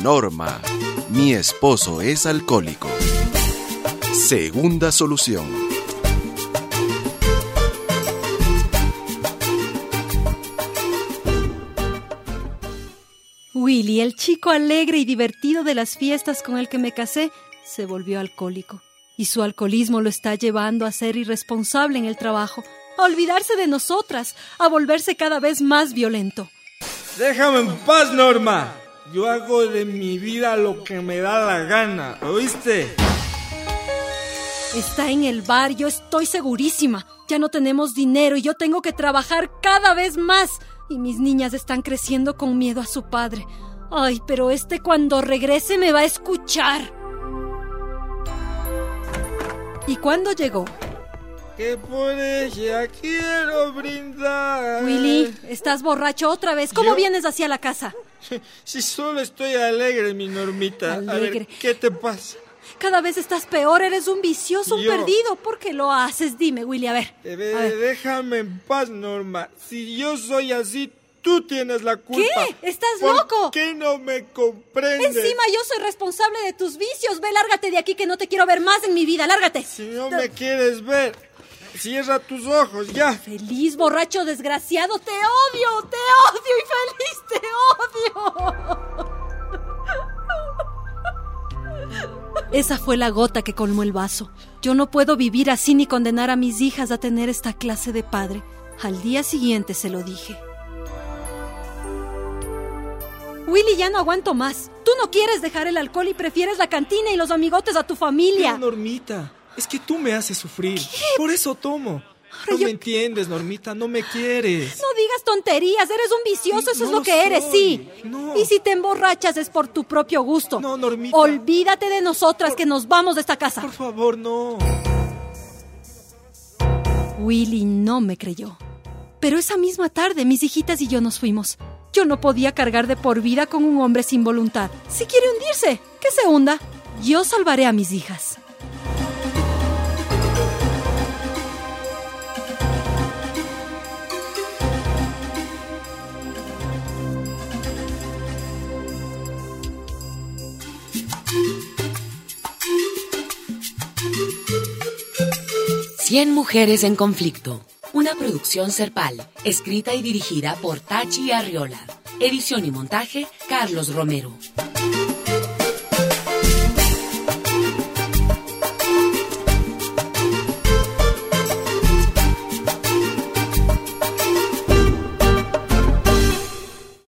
Norma, mi esposo es alcohólico. Segunda solución. Willy, el chico alegre y divertido de las fiestas con el que me casé, se volvió alcohólico. Y su alcoholismo lo está llevando a ser irresponsable en el trabajo, a olvidarse de nosotras, a volverse cada vez más violento. Déjame en paz, Norma. Yo hago de mi vida lo que me da la gana, ¿oíste? Está en el bar, yo estoy segurísima. Ya no tenemos dinero y yo tengo que trabajar cada vez más. Y mis niñas están creciendo con miedo a su padre. Ay, pero cuando regrese me va a escuchar. ¿Y cuándo llegó? Que por ella quiero brindar. Willy, ¿estás borracho otra vez? ¿Cómo ¿Yo? vienes hacia la casa? Si solo estoy alegre, mi Normita. Alegre. A ver, ¿qué te pasa? Cada vez estás peor, eres un vicioso, un Yo. perdido. ¿Por qué lo haces? Dime, Willy, a ver. Déjame en paz, Norma. Si yo soy así, tú tienes la culpa. ¿Qué? ¿Estás ¿Por loco? qué no me comprendes? Encima yo soy responsable de tus vicios. Ve, lárgate de aquí que no te quiero ver más en mi vida. Lárgate. Si no me quieres ver, cierra tus ojos, ya. Feliz, borracho, desgraciado. Te odio y feliz, te odio. Esa fue la gota que colmó el vaso. Yo no puedo vivir así ni condenar a mis hijas a tener esta clase de padre. Al día siguiente se lo dije. Willy, ya no aguanto más. Tú no quieres dejar el alcohol y prefieres la cantina y los amigotes a tu familia. Pero, Normita, es que tú me haces sufrir. ¿Qué? Por eso tomo. No me entiendes, Normita, no me quieres. No digas tonterías, eres un vicioso, eso No es lo lo que eres, soy. sí. No. Y si te emborrachas es por tu propio gusto. No, Normita. Olvídate de nosotras, que nos vamos de esta casa. Por favor, no. Willy no me creyó. Pero esa misma tarde mis hijitas y yo nos fuimos. Yo no podía cargar de por vida con un hombre sin voluntad. Si quiere hundirse, que se hunda. Yo salvaré a mis hijas. Cien mujeres en conflicto. Una producción Serpal, escrita y dirigida por Tachi Arriola. Edición y montaje, Carlos Romero.